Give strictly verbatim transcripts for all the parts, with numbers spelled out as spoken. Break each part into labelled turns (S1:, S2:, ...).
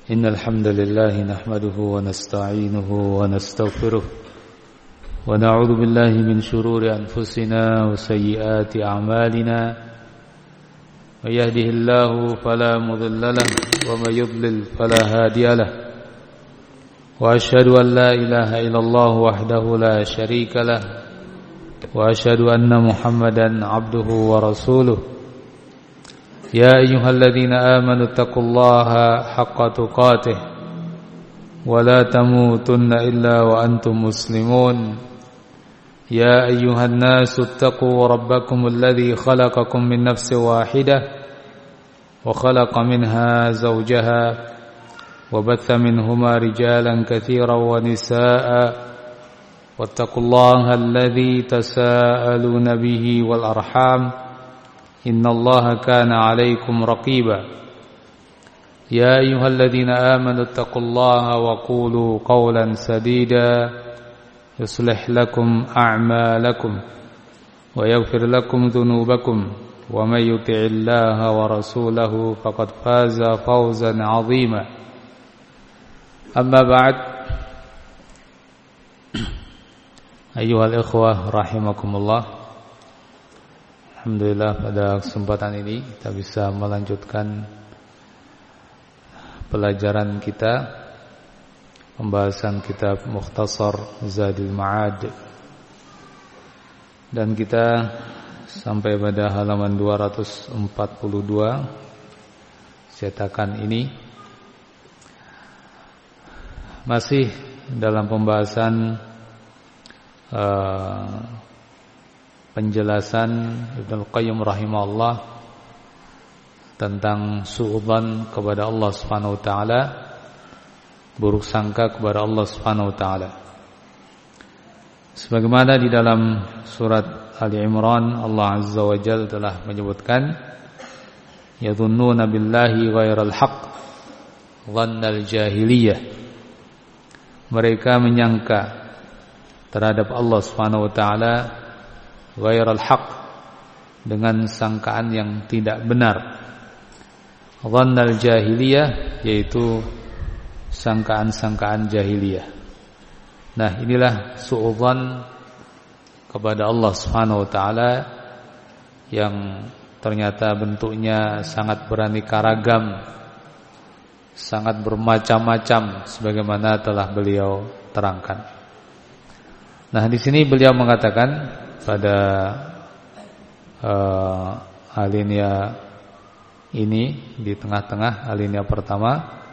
S1: إن الحمد لله نحمده ونستعينه ونستغفره ونعوذ بالله من شرور أنفسنا وسيئات أعمالنا من يهده الله فلا مضل له ومن يضلل فلا هادي له وأشهد أن لا إله إلا الله وحده لا شريك له وأشهد أن محمدا عبده ورسوله يا أيها الذين آمنوا اتقوا الله حق تقاته ولا تموتن إلا وأنتم مسلمون يا أيها الناس اتقوا ربكم الذي خلقكم من نفس واحدة وخلق منها زوجها وبث منهما رجالا كثيرا ونساء واتقوا الله الذي تساءلون به والأرحام إن الله كان عليكم رقيبا يا أيها الذين آمنوا اتقوا الله وقولوا قولا سديدا يصلح لكم أعمالكم ويغفر لكم ذنوبكم ومن يطع الله ورسوله فقد فاز فوزا عظيما أما بعد أيها الإخوة رحمكم الله. Alhamdulillah pada kesempatan ini kita bisa melanjutkan pelajaran kita, pembahasan kitab Mukhtasar Zadul Ma'ad, dan kita sampai pada halaman dua ratus empat puluh dua cetakan ini, masih dalam pembahasan uh, penjelasan Ibnu Qayyim rahimahullah tentang su'udzan kepada Allah Subhanahu wa taala, buruk sangka kepada Allah Subhanahu wa taala. Sebagaimana di dalam surat Ali Imran Allah Azza wa Jalla telah menyebutkan, yadhunnuna billahi ghairal haqq dhannal jahiliyah. Mereka menyangka terhadap Allah Subhanahu wa taala ghairal haq, dengan sangkaan yang tidak benar. Dhannal jahiliyah, yaitu sangkaan-sangkaan jahiliyah. Nah, inilah su'udzan kepada Allah Subhanahu wa taala yang ternyata bentuknya sangat beraneka ragam, sangat bermacam-macam sebagaimana telah beliau terangkan. Nah, di sini beliau mengatakan pada uh, alinea ini, di tengah-tengah alinea pertama,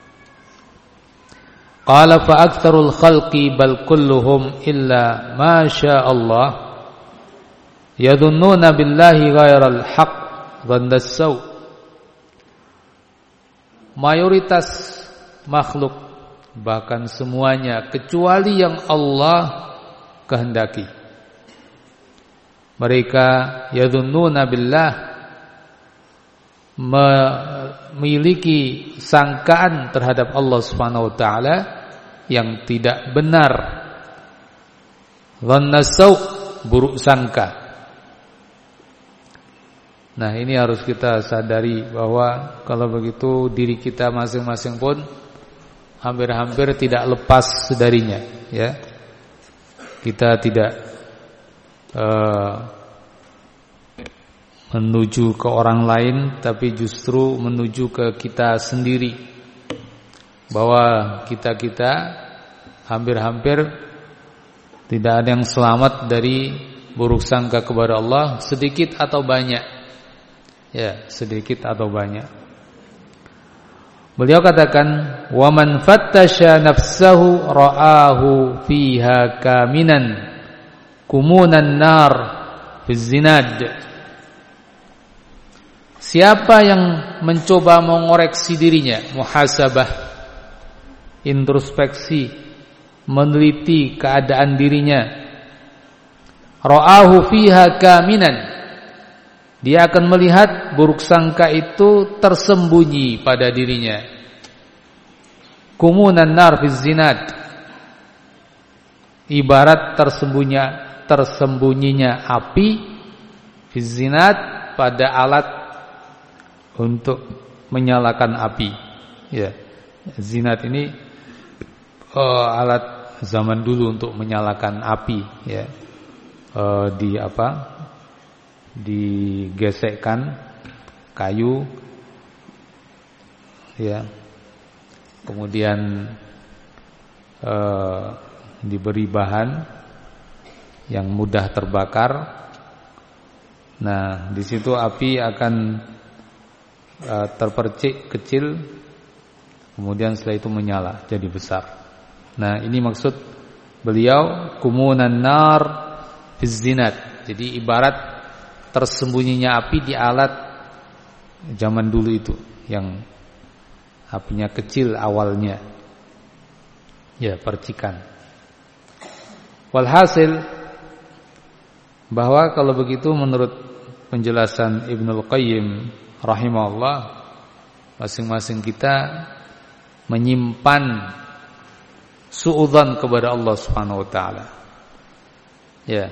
S1: qala fa aktsarul khalqi bal kulluhum illa ma syaa Allah yadhunnuna billahi ghairal haqq dhannas saw. Mayoritas makhluk, bahkan semuanya kecuali yang Allah kehendaki, mereka yadhunnuna billah, memiliki sangkaan terhadap Allah Subhanahu wa taala yang tidak benar. Dhannas saw, buruk sangka. Nah, ini harus kita sadari bahwa kalau begitu diri kita masing-masing pun hampir-hampir tidak lepas darinya, ya. Kita tidak Uh, menuju ke orang lain, tapi justru menuju ke kita sendiri, bahwa kita-kita hampir-hampir tidak ada yang selamat dari buruk sangka kepada Allah, sedikit atau banyak, ya, sedikit atau banyak. Beliau katakan, wa man fattasha nafsahu ra'ahu fiha kaminan kumunan nar fi zinad. Siapa yang mencoba mengoreksi dirinya, muhasabah, introspeksi, meneliti keadaan dirinya, ra'ahu fiha kaminan, dia akan melihat buruk sangka itu tersembunyi pada dirinya. Kumunan nar fi zinad, ibarat tersembunyi tersembunyinya api fi zinad, pada alat untuk menyalakan api, ya. Zinat ini uh, alat zaman dulu untuk menyalakan api, ya. Uh, di apa? Digesekkan kayu, ya. Kemudian uh, diberi bahan yang mudah terbakar. Nah, di situ api akan uh, terpercik kecil, kemudian setelah itu menyala jadi besar. Nah, ini maksud beliau kumunan nar fiz zinat. Jadi ibarat tersembunyinya api di alat zaman dulu itu yang apinya kecil awalnya. Ya, percikan. Walhasil bahwa kalau begitu menurut penjelasan Ibnul Qayyim rahimahullah, masing-masing kita menyimpan suudzon kepada Allah Subhanahu wa taala. Ya.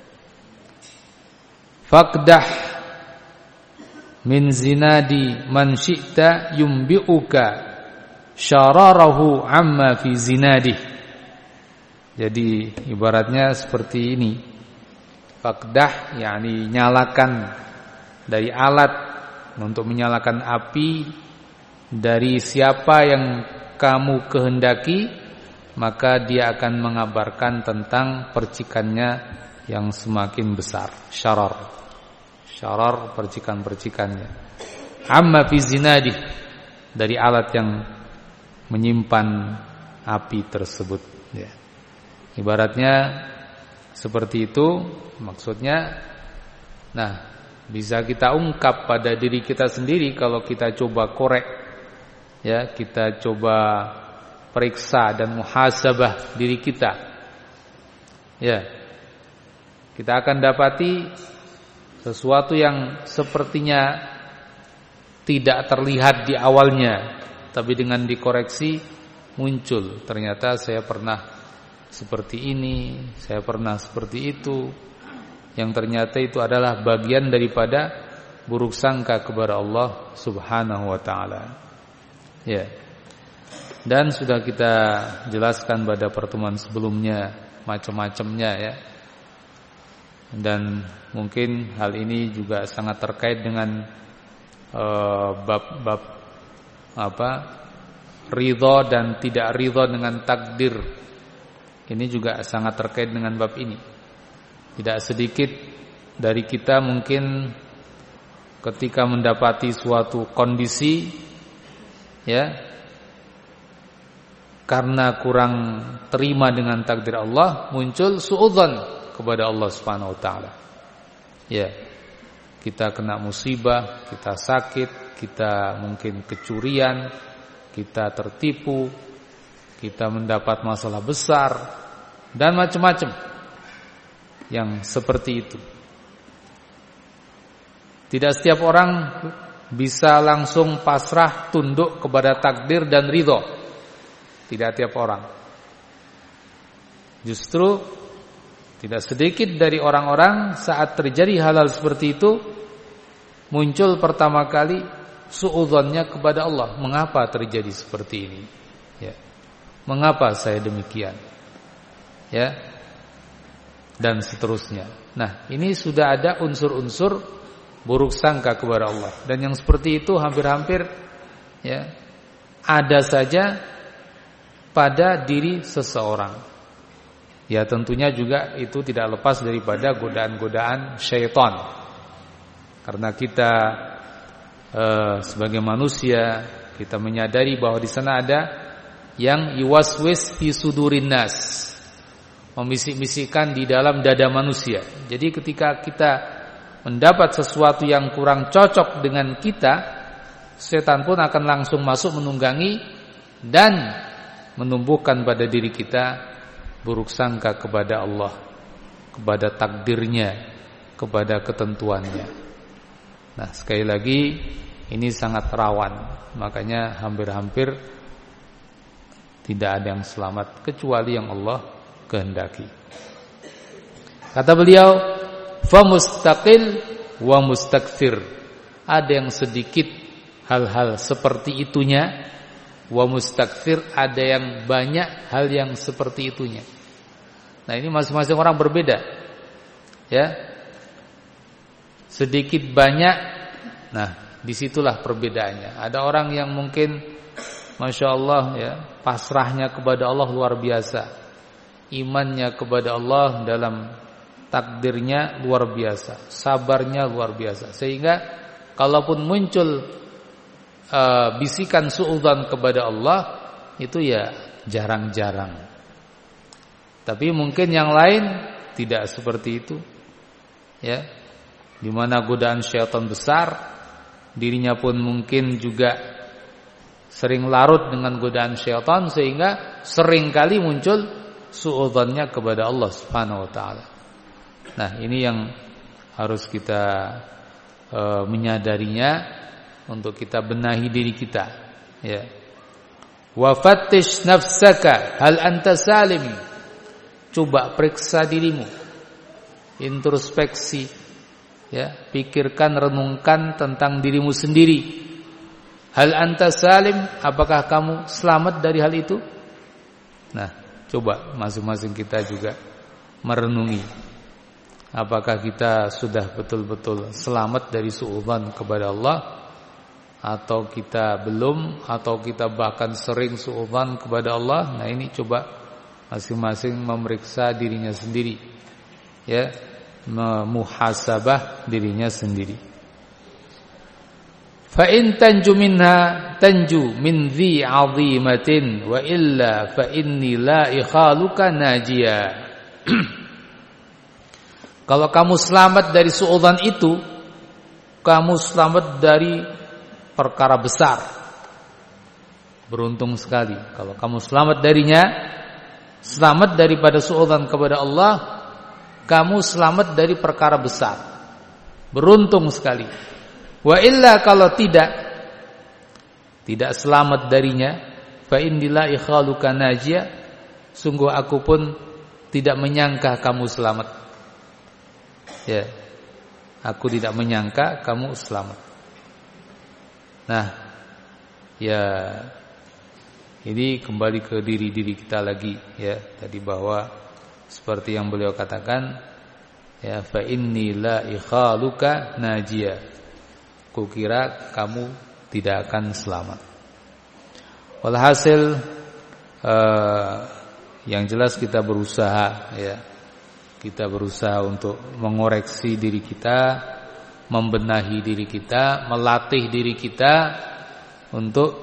S1: Faqdah min zinadi man syi'ta yumbi'uka syararahu amma fi zinadih. Jadi ibaratnya seperti ini. Faqdah yakni nyalakan dari alat untuk menyalakan api dari siapa yang kamu kehendaki, maka dia akan mengabarkan tentang percikannya yang semakin besar. Syarar, syarar percikan-percikannya. Amma fi zinadih, dari alat yang menyimpan api tersebut. Ya. Ibaratnya seperti itu maksudnya. Nah, bisa kita ungkap pada diri kita sendiri kalau kita coba korek, ya, kita coba periksa dan muhasabah diri kita. Ya. Kita akan dapati sesuatu yang sepertinya tidak terlihat di awalnya, tapi dengan dikoreksi muncul, ternyata saya pernah seperti ini, saya pernah seperti itu, yang ternyata itu adalah bagian daripada buruk sangka kepada Allah Subhanahu wa taala. Ya. Dan sudah kita jelaskan pada pertemuan sebelumnya macam-macamnya, ya. Dan mungkin hal ini juga sangat terkait dengan uh, bab-bab apa? Ridha dan tidak ridha dengan takdir. Ini juga sangat terkait dengan bab ini. Tidak sedikit dari kita mungkin ketika mendapati suatu kondisi, ya, karena kurang terima dengan takdir Allah, muncul suudzon kepada Allah Subhanahu wa taala. Ya. Kita kena musibah, kita sakit, kita mungkin kecurian, kita tertipu, kita mendapat masalah besar dan macam-macam yang seperti itu. Tidak setiap orang bisa langsung pasrah tunduk kepada takdir dan ridho. Tidak tiap orang. Justru tidak sedikit dari orang-orang saat terjadi hal-hal seperti itu muncul pertama kali suudzonnya kepada Allah. Mengapa terjadi seperti ini? Ya. Mengapa saya demikian? Ya. Dan seterusnya. Nah, ini sudah ada unsur-unsur buruk sangka kepada Allah. Dan yang seperti itu hampir-hampir, ya, ada saja pada diri seseorang. Ya, tentunya juga itu tidak lepas daripada godaan-godaan syaitan. Karena kita eh, sebagai manusia, kita menyadari bahwa di sana ada yang yuwaswis fi sudurin nas, membisik-bisikkan di dalam dada manusia. Jadi ketika kita mendapat sesuatu yang kurang cocok dengan kita, setan pun akan langsung masuk menunggangi dan menumbuhkan pada diri kita buruk sangka kepada Allah, kepada takdirnya, kepada ketentuannya. Nah, sekali lagi ini sangat rawan. Makanya hampir-hampir tidak ada yang selamat kecuali yang Allah kehendaki. Kata beliau, fa mustaqil wa mustakthir. Ada yang sedikit hal-hal seperti itunya, Wa mustakthir, ada yang banyak hal yang seperti itunya. Nah, ini masing-masing orang berbeda. Ya. Sedikit banyak. Nah, disitulah perbedaannya. Ada orang yang mungkin Masya Allah ya, pasrahnya kepada Allah luar biasa, imannya kepada Allah dalam takdirnya luar biasa, sabarnya luar biasa, sehingga kalaupun muncul uh, bisikan suudzon kepada Allah itu ya jarang-jarang. Tapi mungkin yang lain tidak seperti itu, ya, di mana godaan syaitan besar, dirinya pun mungkin juga sering larut dengan godaan syaitan, sehingga sering kali muncul suudzonnya kepada Allah Subhanahu wa taala. Nah, ini yang harus kita e, menyadarinya untuk kita benahi diri kita, ya. Wa fattish nafsaka hal anta salim. Coba periksa dirimu. Introspeksi, ya, pikirkan, renungkan tentang dirimu sendiri. Hal anta salim, apakah kamu selamat dari hal itu? Nah, coba masing-masing kita juga merenungi, apakah kita sudah betul-betul selamat dari suudzon kepada Allah, atau kita belum, atau kita bahkan sering suudzon kepada Allah. Nah, ini coba masing-masing memeriksa dirinya sendiri, ya, memuhasabah dirinya sendiri. Fa in tanju minha tanju min dhi 'azimatin wa illa fa inni la ikhaluka najia. Kalau kamu selamat dari suudzon itu, kamu selamat dari perkara besar. Beruntung sekali kalau kamu selamat darinya, selamat daripada suudzon kepada Allah, kamu selamat dari perkara besar. Beruntung sekali. Wa illa, kalau tidak tidak selamat darinya, fa innila ikhaluka najia, sungguh aku pun tidak menyangka kamu selamat. Ya. Aku tidak menyangka kamu selamat. Nah, ya, ini kembali ke diri-diri kita lagi, ya. Tadi bahwa seperti yang beliau katakan, ya, fa innila ikhaluka najia. Kukira kamu tidak akan selamat. Walhasil eh, yang jelas kita berusaha, ya, kita berusaha untuk mengoreksi diri kita, membenahi diri kita, melatih diri kita untuk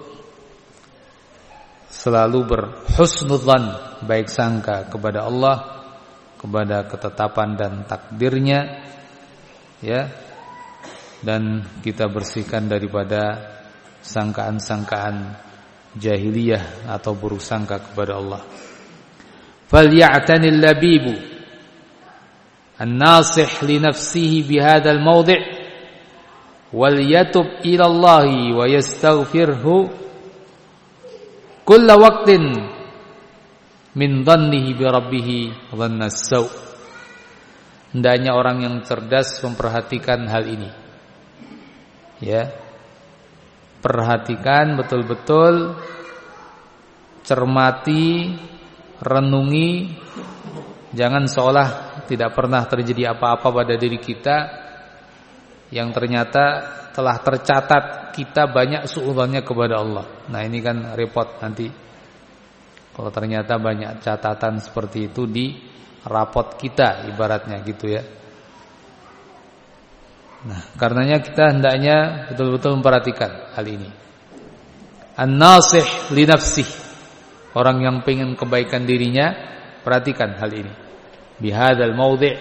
S1: selalu berhusnudzan, baik sangka kepada Allah, kepada ketetapan dan takdirnya, ya. Dan kita bersihkan daripada sangkaan-sangkaan jahiliyah atau buruk sangka kepada Allah. Falya'tanil labibu an-nasih li nafsihi bihadzal mawdi' wal yatub ila Allah wa yastaghfirhu kulla waqtin min dhannihi bi rabbih dhanna as-saw. Hendaknya orang yang cerdas memperhatikan hal ini. Ya, perhatikan betul-betul, cermati, renungi, jangan seolah tidak pernah terjadi apa-apa pada diri kita yang ternyata telah tercatat kita banyak suudzonnya kepada Allah. Nah, ini kan repot nanti kalau ternyata banyak catatan seperti itu di rapot kita, ibaratnya gitu, ya. Nah, karenanya kita hendaknya betul-betul memperhatikan hal ini. An-nasih li nafsih, orang yang pengen kebaikan dirinya, perhatikan hal ini. Bihadzal mawdi'.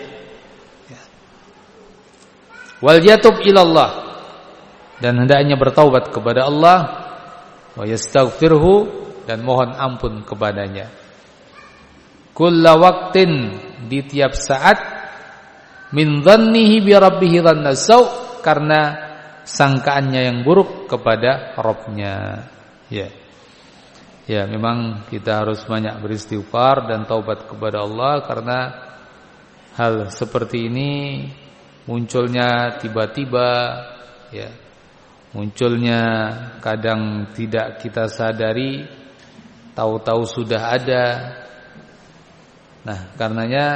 S1: Wal yatub ila Allah, dan hendaknya bertaubat kepada Allah, wa yastaghfirhu, dan mohon ampun kepadanya. Kulla waqtin, di tiap saat, min dhannihi bi rabbih dhanna saw, karena sangkaannya yang buruk kepada Rabb-nya. Ya. Ya, memang kita harus banyak beristighfar dan taubat kepada Allah, karena hal seperti ini munculnya tiba-tiba, ya. munculnya kadang tidak kita sadari, tahu-tahu sudah ada. Nah, karenanya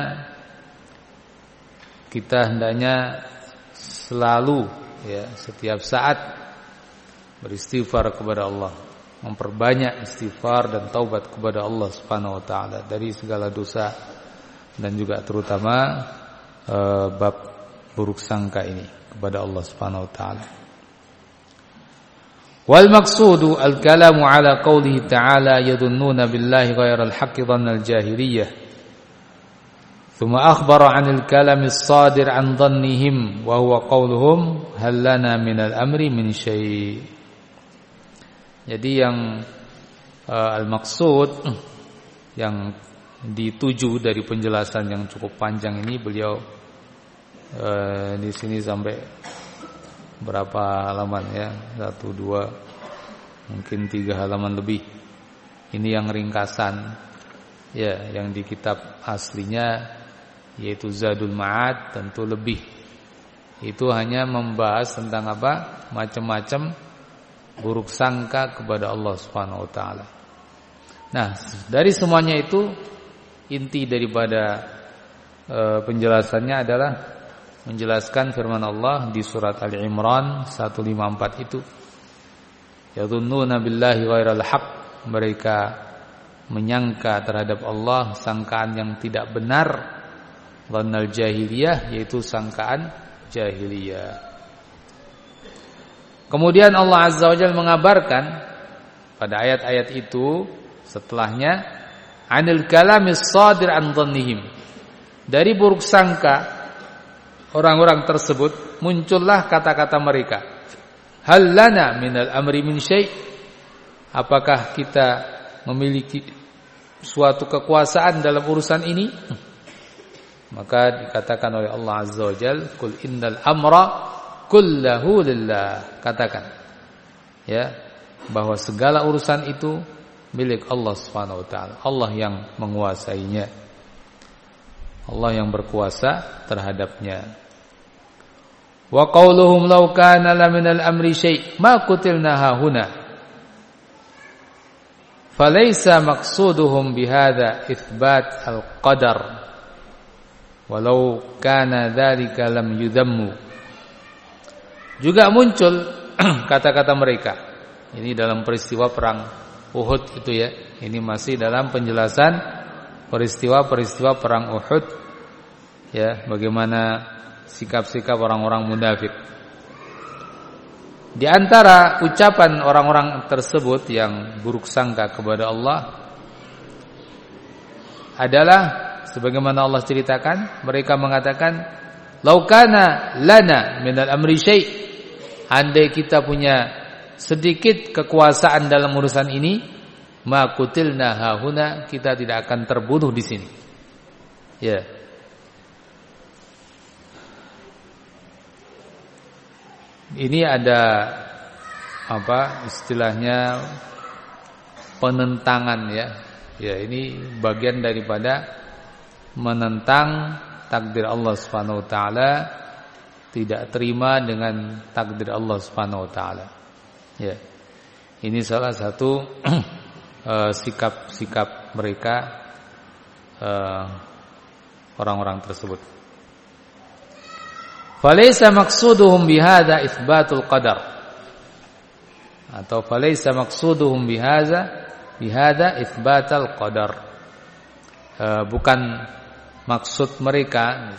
S1: kita hendaknya selalu ya setiap saat beristighfar kepada Allah, memperbanyak istighfar dan taubat kepada Allah Subhanahu wa taala dari segala dosa dan juga terutama e, bab buruk sangka ini kepada Allah Subhanahu wa taala. Wal maqsudu al-kalamu ala qoulihi ta'ala yadunnuna billahi ghairal haqqi dhannal jahiliyah. Thumma akhbara 'anil kalami as-sadir 'an dhannihim wa huwa qauluhum hal lana minal amri min syai'. Jadi yang uh, al-maqsud yang dituju dari penjelasan yang cukup panjang ini, beliau uh, di sini sampai berapa halaman ya? Satu, dua, mungkin tiga halaman lebih. Ini yang ringkasan ya, yang di kitab aslinya yaitu Zadul Ma'ad tentu lebih. Itu hanya membahas tentang apa? Macam-macam buruk sangka kepada Allah Subhanahu wa taala. Nah, dari semuanya itu inti daripada e, penjelasannya adalah menjelaskan firman Allah di surat Ali Imran seratus lima puluh empat itu. Yadhunnuna billahi ghairal haqq, mereka menyangka terhadap Allah sangkaan yang tidak benar. Dhannal jahiliyah, yaitu sangkaan jahiliyah. Kemudian Allah Azza wa Jalla mengabarkan pada ayat-ayat itu setelahnya anil kalamis sadir an dhannihim, dari buruk sangka orang-orang tersebut muncullah kata-kata mereka, hal lana minal amri min syai', apakah kita memiliki suatu kekuasaan dalam urusan ini? Maka dikatakan oleh Allah Azza wa Jalla, qul innal amra kullahu lillah, katakan ya bahwa segala urusan itu milik Allah Subhanahu wa taala. Allah yang menguasainya, Allah yang berkuasa terhadapnya. Wa qauluhum law kana la minal amri syai' ma qutilna hahuna, falaysa maqsuduhum bihadza itsbat al-qadar walau kana dzalika lam yudammu. Juga muncul kata-kata mereka ini dalam peristiwa perang Uhud itu ya. Ini masih dalam penjelasan peristiwa-peristiwa perang Uhud ya, bagaimana sikap-sikap orang-orang munafik. Di antara ucapan orang-orang tersebut yang buruk sangka kepada Allah adalah sebagaimana Allah ceritakan, mereka mengatakan laukana lana minal amri syai', andai kita punya sedikit kekuasaan dalam urusan ini, ma qutilna hahuna, kita tidak akan terbunuh di sini. Ya. Ini ada apa istilahnya penentangan ya. Ya, ini bagian daripada menentang takdir Allah Subhanahu wa taala, tidak terima dengan takdir Allah Subhanahu wa taala. Ya. Ini salah satu uh, sikap-sikap mereka uh, orang-orang tersebut. Falaysa maqsuduhum bihadza itsbatul qadar, atau falaysa maqsuduhum bihadza bihadza itsbatul qadar. Uh, bukan maksud mereka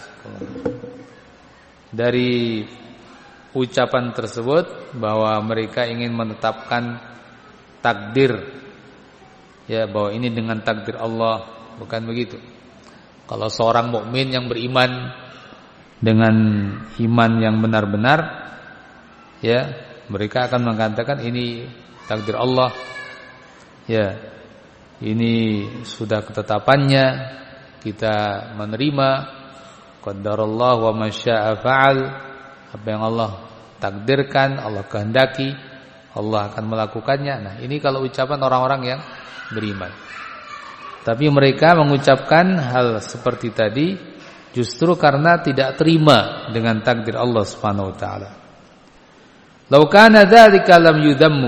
S1: dari ucapan tersebut bahwa mereka ingin menetapkan takdir ya, bahwa ini dengan takdir Allah, bukan begitu. Kalau seorang mukmin yang beriman dengan iman yang benar-benar ya, mereka akan mengatakan ini takdir Allah ya, ini sudah ketetapannya, kita menerima qadarallahu wa masya'a fa'al, apa yang Allah takdirkan, Allah kehendaki, Allah akan melakukannya. Nah, ini kalau ucapan orang-orang yang beriman. Tapi mereka mengucapkan hal seperti tadi justru karena tidak terima dengan takdir Allah Subhanahu wa taala. Lau kana dzalika lam yudammu.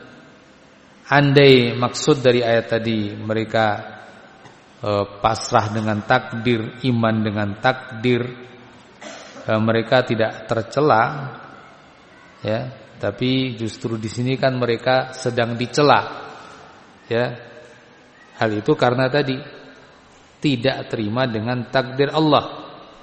S1: Andai maksud dari ayat tadi mereka e, pasrah dengan takdir, iman dengan takdir, e, mereka tidak tercela, ya. Tapi justru di sini kan mereka sedang dicela, ya. Hal itu karena tadi tidak terima dengan takdir Allah.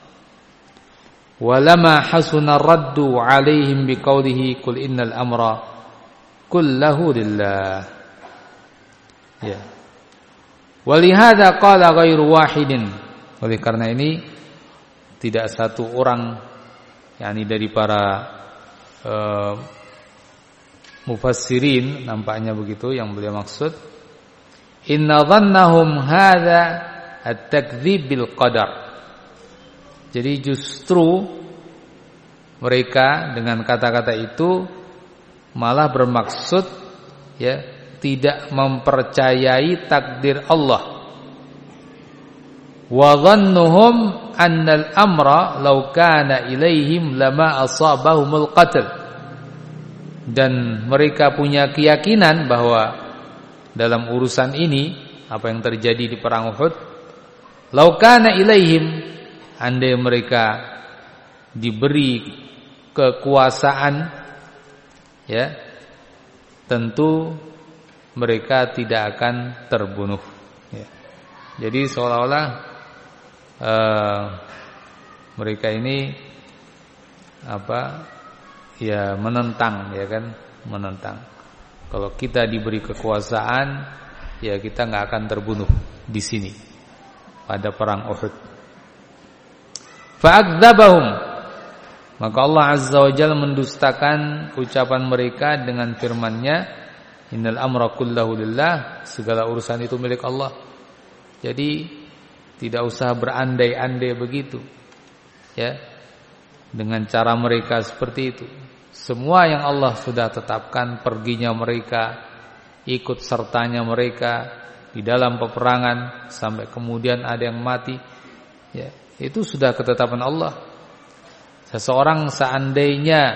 S1: Walama hasuna raddu alaihim biqaulihi qul innal amra kullahu lillah. Ya. Walihada qala ghairu wahidin. Oleh karena ini tidak satu orang yakni dari para uh, mufassirin nampaknya begitu yang beliau maksud. Inna dhannahum hadza at-takdzib bil qadar. Jadi justru mereka dengan kata-kata itu malah bermaksud ya tidak mempercayai takdir Allah. Wa dhannuhum annal amra law kana ilaihim lama asabahumul qatl. Dan mereka punya keyakinan bahwa dalam urusan ini apa yang terjadi di perang Uhud, law kana ilaihim, andai mereka diberi kekuasaan, ya, tentu mereka tidak akan terbunuh. Ya. Jadi seolah-olah uh, mereka ini apa? Ya menentang, ya kan, menentang. Kalau kita diberi kekuasaan, ya kita nggak akan terbunuh di sini pada perang Uhud. Fa'adzabahum, maka Allah Azza wa Jalla mendustakan ucapan mereka dengan firman-Nya, innal amra kullahu lillah, segala urusan itu milik Allah. Jadi tidak usah berandai-andai begitu, ya, dengan cara mereka seperti itu. Semua yang Allah sudah tetapkan, perginya mereka, ikut sertanya mereka di dalam peperangan sampai kemudian ada yang mati, ya, itu sudah ketetapan Allah. Seseorang seandainya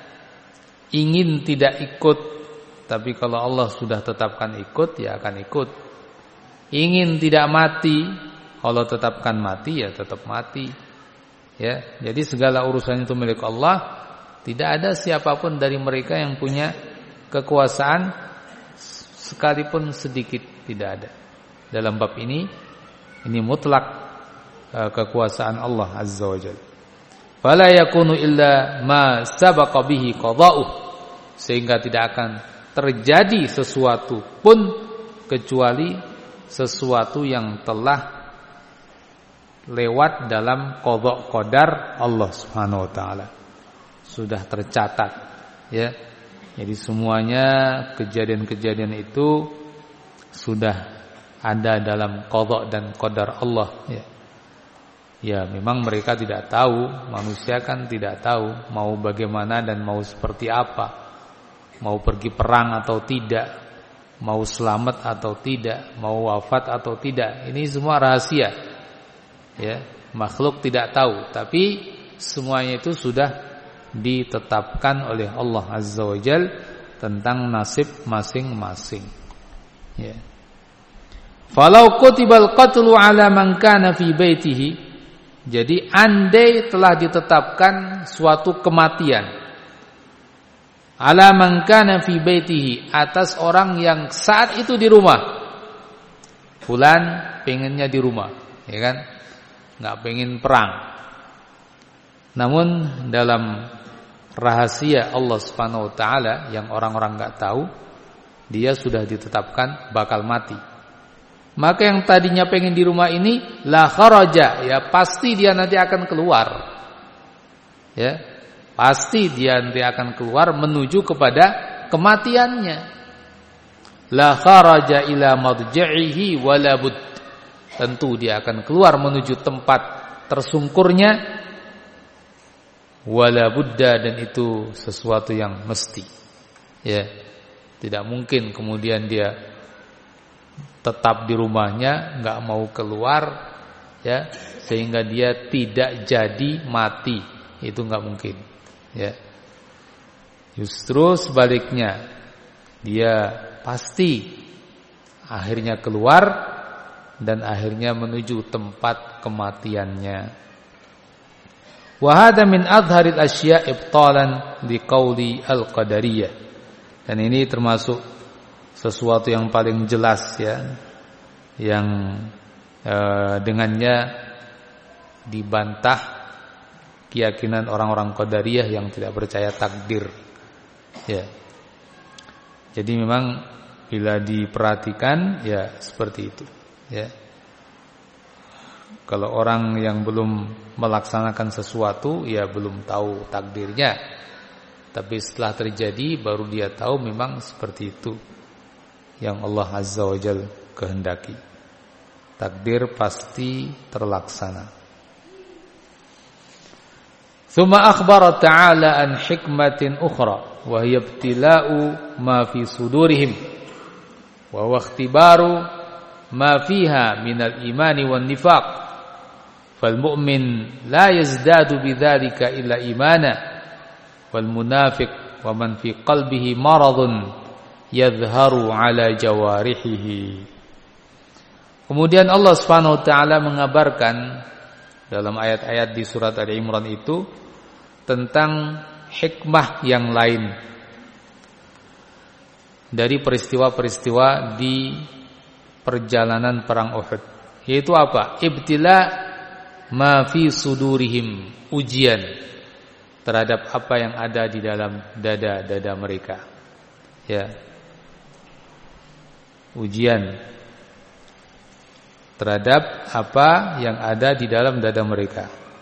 S1: ingin tidak ikut, tapi kalau Allah sudah tetapkan ikut, ya akan ikut. Ingin tidak mati, Allah tetapkan mati, ya tetap mati. Ya, jadi segala urusan itu milik Allah. Tidak ada siapapun dari mereka yang punya kekuasaan sekalipun sedikit, tidak ada. Dalam bab ini, ini mutlak kekuasaan Allah Azza wa Jalla. Fala yakunu illa ma sabaqa bihi qada'uh, sehingga tidak akan terjadi sesuatu pun kecuali sesuatu yang telah lewat dalam qada' qadar Allah Subhanahu wa taala. Sudah tercatat, ya. Jadi semuanya kejadian-kejadian itu sudah ada dalam qada' dan qadar Allah, ya. Ya, memang mereka tidak tahu, manusia kan tidak tahu mau bagaimana dan mau seperti apa, mau pergi perang atau tidak, mau selamat atau tidak, mau wafat atau tidak. Ini semua rahasia, ya, makhluk tidak tahu, tapi semuanya itu sudah ditetapkan oleh Allah Azza wa Jalla tentang nasib masing-masing, ya. Falau kutibal qatlu ala man kana fi baitihi, jadi andai telah ditetapkan suatu kematian ala man kana fi baitihi, atas orang yang saat itu di rumah. Fulan pengennya di rumah, ya kan? Enggak pengen perang. Namun dalam rahasia Allah Subhanahu wa taala yang orang-orang enggak tahu, dia sudah ditetapkan bakal mati. Maka yang tadinya pengen di rumah ini la kharaja, ya pasti dia nanti akan keluar. Ya, pasti dia nanti akan keluar menuju kepada kematiannya. La kharaja ila madja'ihi wala bud. Tentu dia akan keluar menuju tempat tersungkurnya, wala budda, dan itu sesuatu yang mesti. Ya, tidak mungkin kemudian dia tetap di rumahnya, nggak mau keluar, ya, sehingga dia tidak jadi mati. Itu nggak mungkin, ya. Justru sebaliknya, dia pasti akhirnya keluar dan akhirnya menuju tempat kematiannya. Wa hadha min adharil asya' ibtalan liqauli al-qadariyah. Dan ini termasuk sesuatu yang paling jelas ya, yang eh, dengannya dibantah keyakinan orang-orang qadariyah yang tidak percaya takdir. Ya. Jadi memang bila diperhatikan ya seperti itu, ya. Kalau orang yang belum melaksanakan sesuatu ya belum tahu takdirnya. Tapi setelah terjadi baru dia tahu memang seperti itu yang Allah Azza wa Jalla kehendaki. Takdir pasti terlaksana. Tsumma akhbara ta'ala an hikmatin ukhra wa hiya ibtila'u ma fi sudurihim wa huwa ikhtibaru ma fiha minal imani wan nifaq. Fal mu'min la yazdadu bidzalika illa imana wal munafiq wa man fi qalbihi maradun yadhharu ala jawarihihi. Kemudian Allah Subhanahu wa taala mengabarkan dalam ayat-ayat di surat Ali Imran itu tentang hikmah yang lain dari peristiwa-peristiwa di perjalanan perang Uhud, yaitu apa? Ibtila ma fi sudurihim, ujian terhadap apa yang ada di dalam dada-dada mereka. Ya. Ujian terhadap apa yang ada di dalam dada mereka.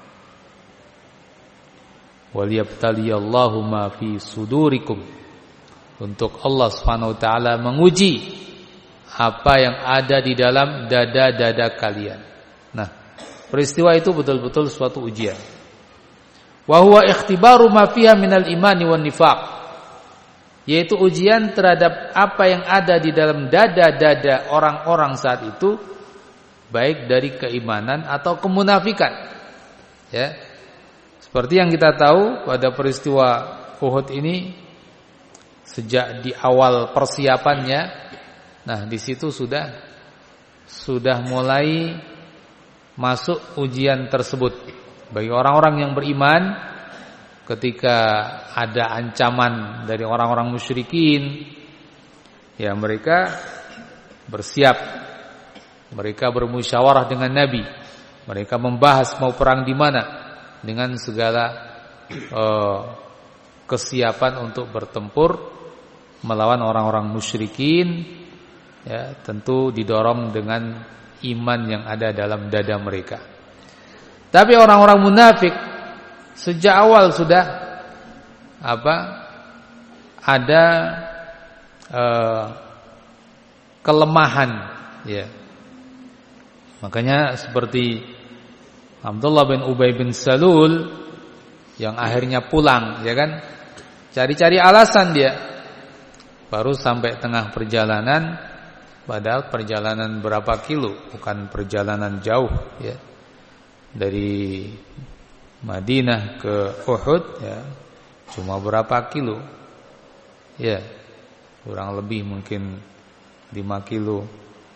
S1: Waliyabtaliyallahu ma fi sudurikum, untuk Allah Subhanahu wa taala menguji apa yang ada di dalam dada-dada kalian. Nah, peristiwa itu betul-betul suatu ujian. Wa huwa ikhtibaru ma fiha minal imani wan nifaq, yaitu ujian terhadap apa yang ada di dalam dada-dada orang-orang saat itu, baik dari keimanan atau kemunafikan. Ya. Seperti yang kita tahu pada peristiwa Uhud ini, sejak di awal persiapannya, nah di situ sudah sudah mulai masuk ujian tersebut bagi orang-orang yang beriman. Ketika ada ancaman dari orang-orang musyrikin, ya mereka bersiap, mereka bermusyawarah dengan Nabi, mereka membahas mau perang di mana dengan segala uh, kesiapan untuk bertempur melawan orang-orang musyrikin, ya, tentu didorong dengan iman yang ada dalam dada mereka. Tapi orang-orang munafik sejak awal sudah apa? Ada uh, kelemahan, ya. Makanya seperti Abdullah bin Ubay bin Salul yang akhirnya pulang, ya kan? Cari-cari alasan dia. Baru sampai tengah perjalanan, padahal perjalanan berapa kilo, bukan perjalanan jauh, ya. Dari Madinah ke Uhud, ya. Cuma berapa kilo? Ya. Kurang lebih mungkin lima kilo.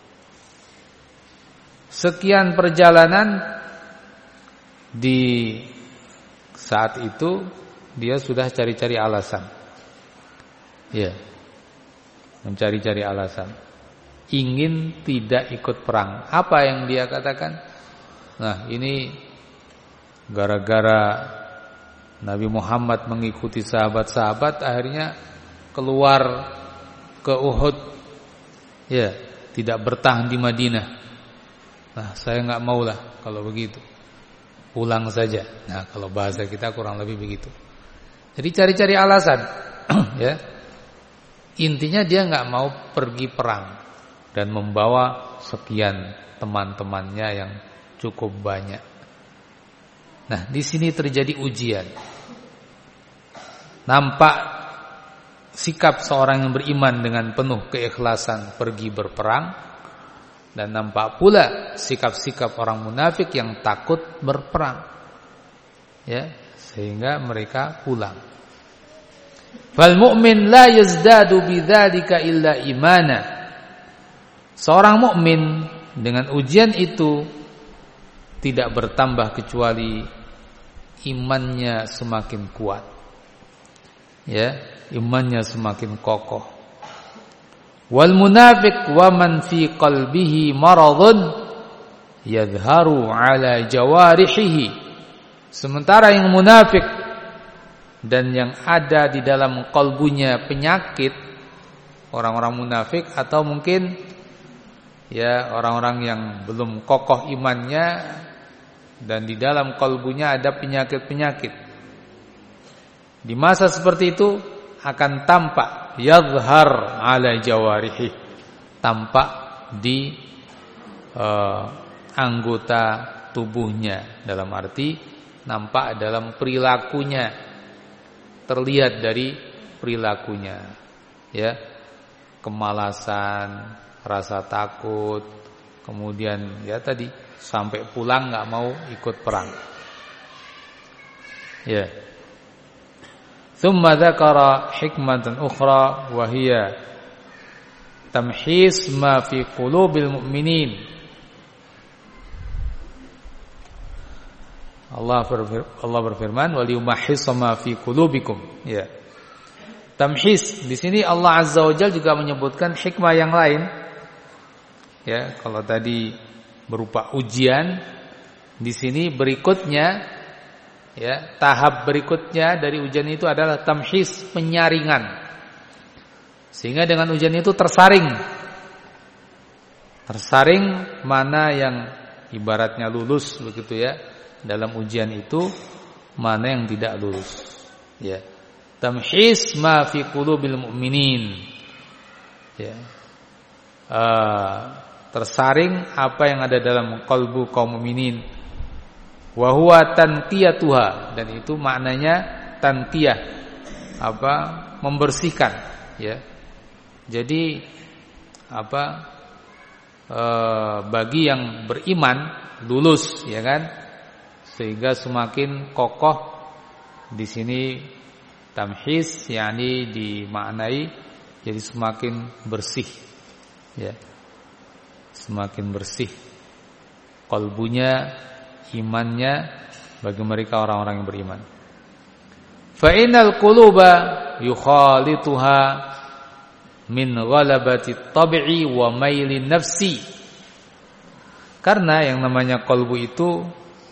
S1: Sekian perjalanan, di saat itu dia sudah cari-cari alasan. Ya. Mencari-cari alasan. Ingin tidak ikut perang. Apa yang dia katakan? Nah, ini gara-gara Nabi Muhammad mengikuti sahabat-sahabat, akhirnya keluar ke Uhud. Ya, tidak bertahan di Madinah. Nah, saya enggak maulah kalau begitu. Pulang saja. Nah, kalau bahasa kita kurang lebih begitu. Jadi cari-cari alasan, ya. Intinya dia nggak mau pergi perang dan membawa sekian teman-temannya yang cukup banyak. Nah, di sini terjadi ujian. Nampak sikap seorang yang beriman dengan penuh keikhlasan pergi berperang. Dan nampak pula sikap-sikap orang munafik yang takut berperang, ya, sehingga mereka pulang. Fal mu'min la yazdadu bidzalika illa imana. Seorang mukmin dengan ujian itu tidak bertambah kecuali imannya semakin kuat. Ya, imannya semakin kokoh. Wal munafiq wa man fi qalbihi maradun yadhharu ala jawarihi. Sementara yang munafik dan yang ada di dalam kalbunya penyakit, orang-orang munafik atau mungkin ya orang-orang yang belum kokoh imannya dan di dalam kalbunya ada penyakit-penyakit. Di masa seperti itu akan tampak yadhhar ala jawarihi, tampak di uh, anggota tubuhnya, dalam arti nampak dalam perilakunya, terlihat dari perilakunya, ya, kemalasan, rasa takut, kemudian ya tadi sampai pulang nggak mau ikut perang. Ya. Thumma dzakara hikmatan ukhra wa hiya tamhis ma fi qulubil mu'minin. Allah Allah berfirman wa liyumahhis ma fi qulubikum. Ya. Tamhis di sini Allah Azza wa Jalla juga menyebutkan hikmah yang lain. Ya, kalau tadi berupa ujian, di sini berikutnya ya, tahap berikutnya dari ujian itu adalah tamhis, penyaringan. Sehingga dengan ujian itu tersaring. Tersaring mana yang ibaratnya lulus begitu ya. Dalam ujian itu mana yang tidak lulus. Ya. Tamhis ma fi qulubil mu'minin. Ya. Uh, tersaring apa yang ada dalam kalbu kaum mukminin. Wa huwa tanqiyatuha, dan itu maknanya tanqiyah, apa? Membersihkan, ya. Jadi apa? E, bagi yang beriman lulus, ya kan? Sehingga semakin kokoh. Di sini tamhis yakni dimaknai jadi semakin bersih, ya. Semakin bersih kalbunya, imannya bagi mereka orang-orang yang beriman. Fa innal quluba yukhalituha min ghalabati tab'i wa mailin nafsi. Karena yang namanya kalbu itu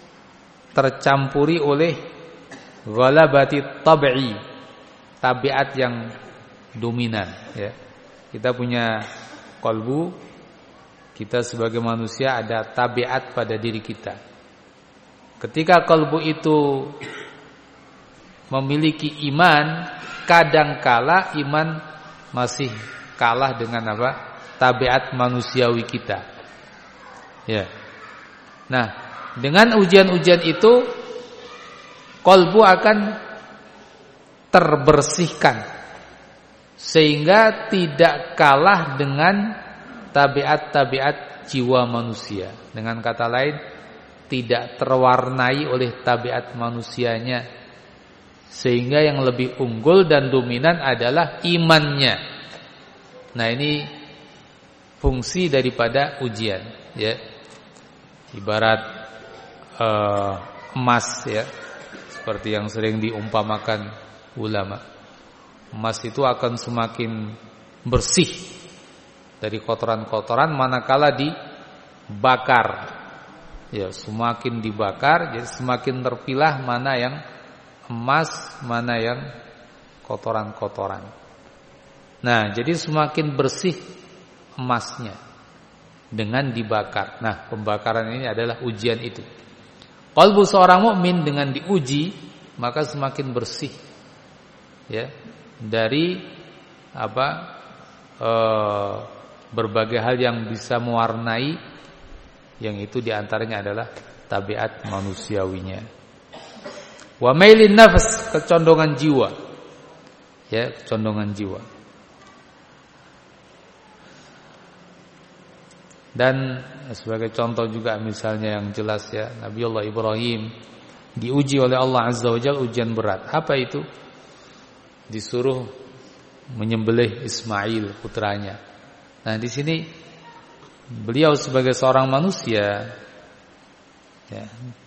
S1: tercampuri oleh ghalabati tab'i, tabiat yang dominan, ya. Kita punya kalbu, kita sebagai manusia ada tabiat pada diri kita. Ketika kalbu itu memiliki iman, kadangkala iman masih kalah dengan apa? Tabiat manusiawi kita. Ya. Nah, dengan ujian-ujian itu kalbu akan terbersihkan sehingga tidak kalah dengan tabiat-tabiat jiwa manusia. Dengan kata lain, tidak terwarnai oleh tabiat manusianya, sehingga yang lebih unggul dan dominan adalah imannya. Nah, ini fungsi daripada ujian, ya. Ibarat uh, emas, ya, seperti yang sering diumpamakan ulama. Emas itu akan semakin bersih dari kotoran-kotoran manakala dibakar. Ya, semakin dibakar jadi semakin terpilah mana yang emas, mana yang kotoran-kotoran. Nah, jadi semakin bersih emasnya dengan dibakar. Nah, pembakaran ini adalah ujian itu. Qalbu seorang mukmin dengan diuji maka semakin bersih, ya, dari apa e, berbagai hal yang bisa mewarnai, yang itu diantaranya adalah tabiat manusiawinya. Wa mailin nafs, kecondongan jiwa, ya, kecondongan jiwa. Dan sebagai contoh juga misalnya yang jelas, ya, Nabiullah Ibrahim diuji oleh Allah Azza wa Jalla ujian berat. Apa itu? disuruh menyembelih Ismail putranya. Nah, di sini beliau sebagai seorang manusia ya,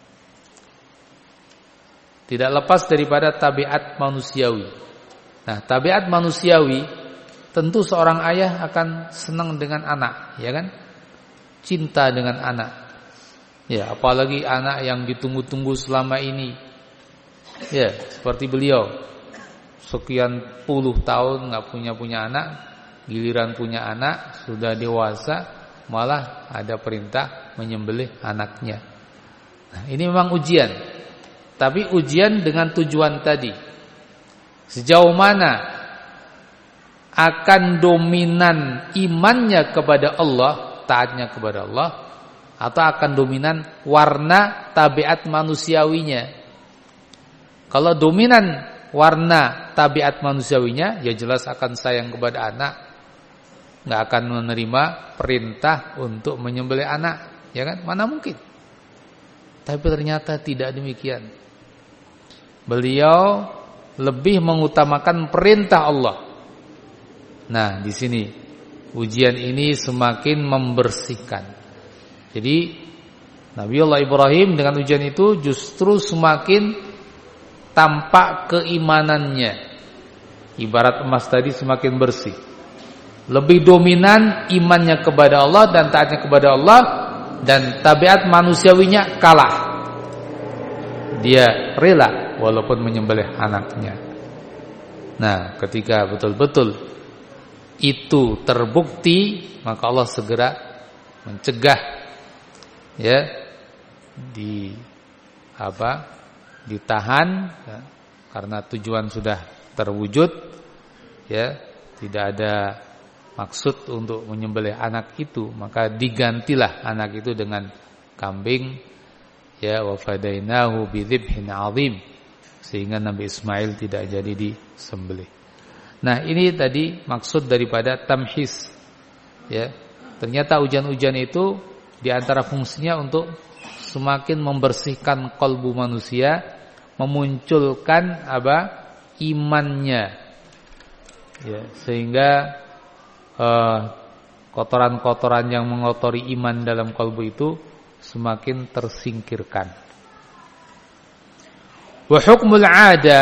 S1: tidak lepas daripada tabiat manusiawi. Nah, tabiat manusiawi tentu seorang ayah akan senang dengan anak, ya kan? Cinta dengan anak. Ya, apalagi anak yang ditunggu-tunggu selama ini. Ya, seperti beliau sekian puluh tahun nggak punya punya anak, giliran punya anak sudah dewasa malah ada perintah menyembelih anaknya. Nah, ini memang ujian. Tapi ujian dengan tujuan tadi. Sejauh mana akan dominan imannya kepada Allah, taatnya kepada Allah, atau akan dominan warna tabiat manusiawinya. Kalau dominan warna tabiat manusiawinya, ya jelas akan sayang kepada anak, nggak akan menerima perintah untuk menyembelih anak, ya kan? Mana mungkin? Tapi ternyata tidak demikian. Beliau lebih mengutamakan perintah Allah. Nah, di sini ujian ini semakin membersihkan. Jadi Nabiullah Ibrahim dengan ujian itu justru semakin tampak keimanannya. Ibarat emas tadi semakin bersih. Lebih dominan imannya kepada Allah dan taatnya kepada Allah, dan tabiat manusiawinya kalah. Dia rela walaupun menyembelih anaknya. Nah, ketika betul-betul itu terbukti, maka Allah segera mencegah ya, di apa? ditahan ya, karena tujuan sudah terwujud, ya, tidak ada maksud untuk menyembelih anak itu, maka digantilah anak itu dengan kambing, ya, wa fadainahu bidzibhin azim, sehingga Nabi Ismail tidak jadi disembelih. Nah, ini tadi maksud daripada tamhis, ya. Ternyata ujian-ujian itu diantara fungsinya untuk semakin membersihkan kalbu manusia, memunculkan apa? Imannya. Ya, sehingga eh, kotoran-kotoran yang mengotori iman dalam kalbu itu semakin tersingkirkan. Wa hukmul 'ada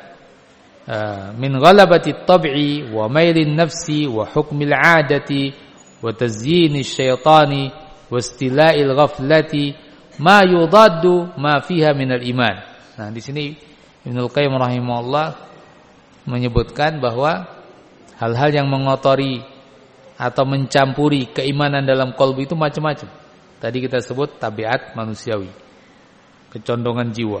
S1: min ghalabati at-tab'i wa mailin nafsi wa hukmil 'adati wa tazyini syaitani wa istila'il ghaflati ma yudaddu ma fiha minal iman. Nah, di sini Ibnul Qayyim rahimahullah menyebutkan bahwa hal-hal yang mengotori atau mencampuri keimanan dalam qalbu itu macam-macam. Tadi kita sebut tabiat manusiawi, kecondongan jiwa,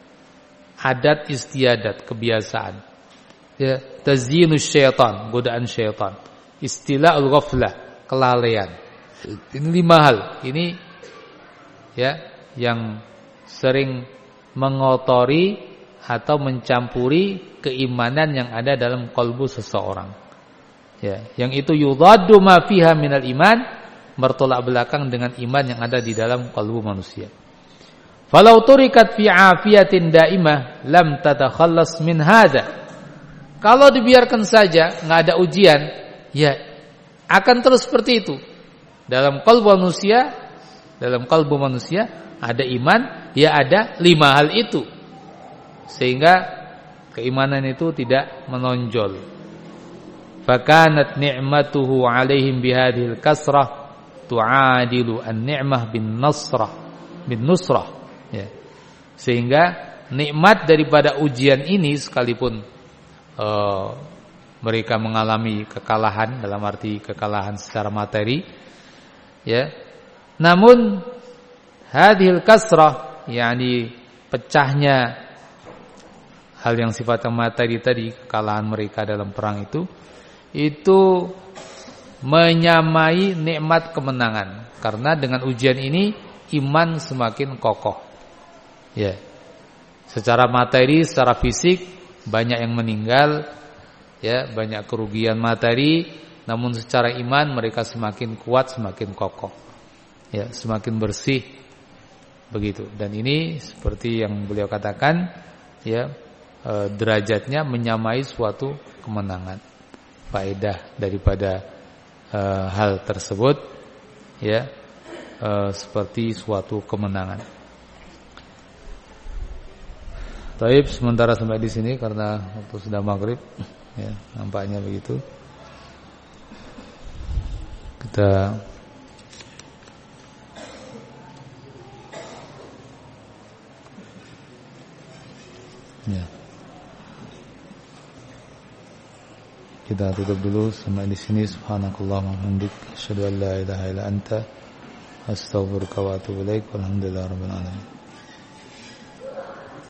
S1: adat istiadat, kebiasaan, ya, tazyinus syaitan, godaan syaitan, istila'ul ghaflah, kelalaian. Ini lima hal. Ini ya, yang sering mengotori atau mencampuri keimanan yang ada dalam kalbu seseorang. Ya, yang itu yudaddu ma fiha minal iman, bertolak belakang dengan iman yang ada di dalam kalbu manusia. Falau turikat fi afiyatin daimah lam tatakhallas min hadza. Kalau dibiarkan saja enggak ada ujian, ya akan terus seperti itu. Dalam kalbu manusia Dalam kalbu manusia ada iman, ya ada lima hal itu, sehingga keimanan itu tidak menonjol. Fakanat ni'matuhu 'alaihim bihadhil kasrah tu'adilu an-ni'mah bin nasrah bin nusrah, ya. Sehingga nikmat daripada ujian ini, sekalipun uh, mereka mengalami kekalahan, dalam arti kekalahan secara materi, ya, namun hadhil kasrah, yakni pecahnya hal yang sifatnya materi tadi, kekalahan mereka dalam perang itu, itu menyamai nikmat kemenangan. Karena dengan ujian ini iman semakin kokoh. Ya. Secara materi, secara fisik banyak yang meninggal, ya, banyak kerugian materi, namun secara iman mereka semakin kuat, semakin kokoh. Ya, semakin bersih begitu. Dan ini seperti yang beliau katakan, ya, e, derajatnya menyamai suatu kemenangan. Faedah daripada e, hal tersebut ya e, seperti suatu kemenangan. Taib, sementara sampai di sini karena waktu sudah maghrib ya, nampaknya begitu. Kita ya. Kita tutup dulu sampai di sini. Subhanakallahumma wa bihamdika asyhadu an la ilaha illa anta astaghfiruka wa atubu ilaik. Walhamdulillahirabbil alamin.